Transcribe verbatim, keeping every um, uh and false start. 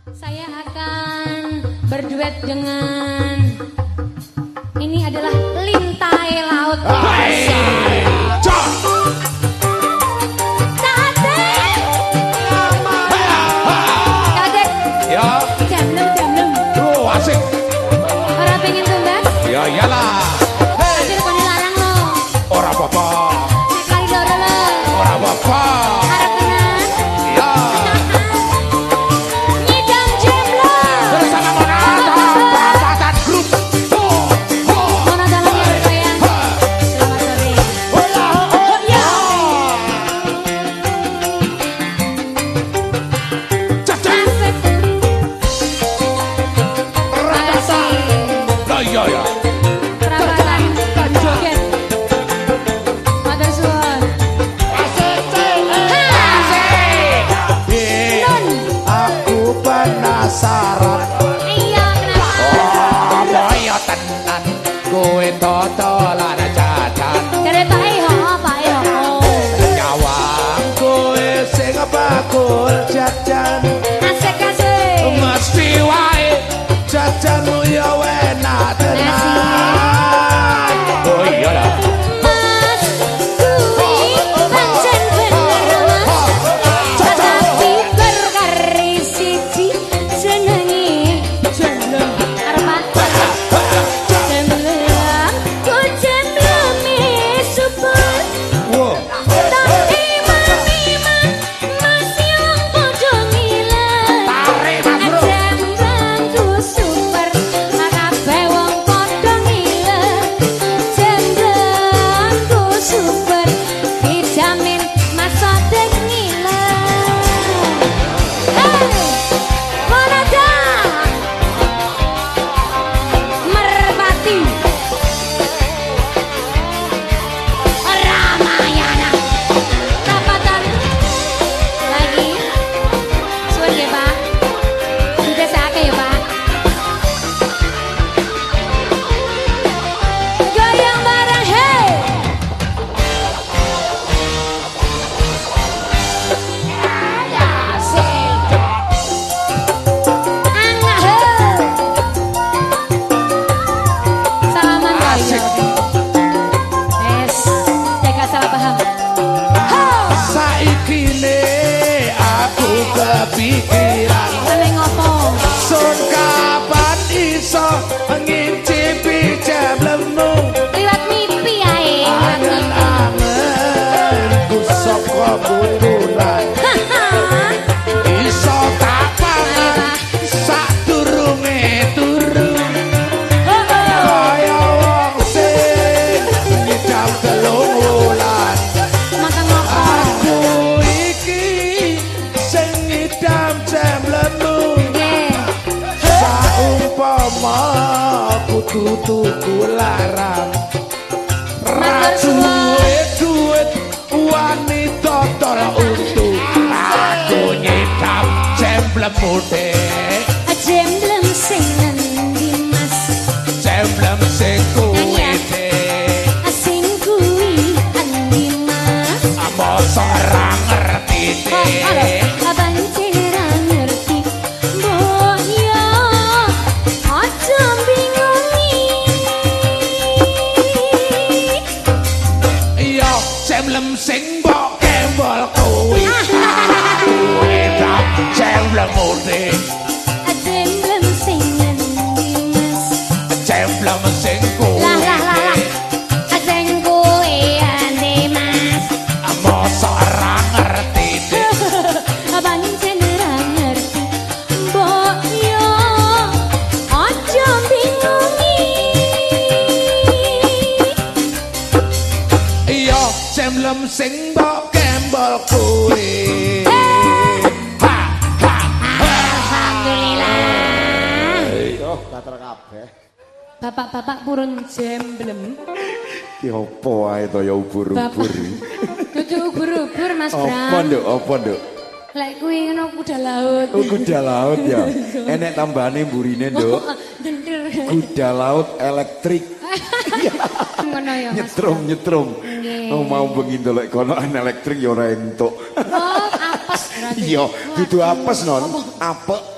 Saya akan berduet dengan ini adalah Lintai Laut. Ya iyalah. Tapi kok dilarang lo. Ora apa-apa. Sekali loro lo. Ora apa-apa. Harap tenan. Ya. Nyidam jemlo. Bersama Monata Perapatan Grup. Ho, ho. Monata lagi ya sayang. Selamat sore. Hola, oh ya. Caca. Rasa. Lah iya ya. Penasaran. Iya, kenapa? Oh, boyo tenan. Kowe totolan jajan. Ceritae ho apa ya? Nyawang kowe sing bakul jajan. Asik-asik. Mesti wae jajanmu ya enak tenan. Oh iya lah. Mas, kuwi pancen bener mas. Tetapi berkari siji jenengi jeneng arep jemblem ku jemblemi super. Wow. Tak iman-iman mas yang podo ngiler. Tarik mas bro. Jemblem ku super. Kabeh wong podo ngiler. Jemblem ku super. Dijamin mas odeng ngiler. Hey, Monata Merpati Ramayana Rapatan lagi suwun ya Pak didesake ya Pak goyang bareng hey Angah he salaman Asik. yes jaga salah paham Saiki ne aku kepikiran. Ane ngopo Sun kapan iso ngincipi jemblemu. liwat mimpi ae liwat mimpi Angen-angen ku saka butulan. Iso kapan sadurunge turu. Kaya wong sing nyidam telung wulan. makan ngopo Aku iki sing nyidam jemblemu. nggih Saumpama kudu tuku larang. Matur suwun. Duwe duit wanita tol untu. Aku nyidam jemblemu dek. jemblem sing nendi mas Jemblem sing kuwi dek. sing kuwi endi mas Masa ora ngerti oh halo dek. abang cira ngerti mbok yo aja bingungi Iya jemblem sing mbok kembol kuwi. Aku nyidam jemblemu dek. jemblem sing nendi mas Jemblem sing kuwi lah lah lah lah dek. sing kuwi endi mas Masa ora ngerti dek. abang cira ngerti mbok yo aja bingungi Iya jemblem sing mbok kembol kuwi. Ha ha ha. Alhamdulillah. Yo, kater kabeh. Bapak-bapak purun jemblem. Ki opo ae to ya ubur-ubur. Bapak. Dudu ubur-ubur Mas Apa Bram. nduk, apa nduk? Lek kuwi ngono kuda laut. Oh, kuda laut ya. Enek tambahane mburine, Nduk. Dendir. Kuda laut elektrik. Ngono ya Mas. Nyetrum, nyetrum. Nggih. Oh, mau bengi ndelok kono elektrik ya ora entuk. Oh, apes berarti. Iya, dudu apes non. Apek.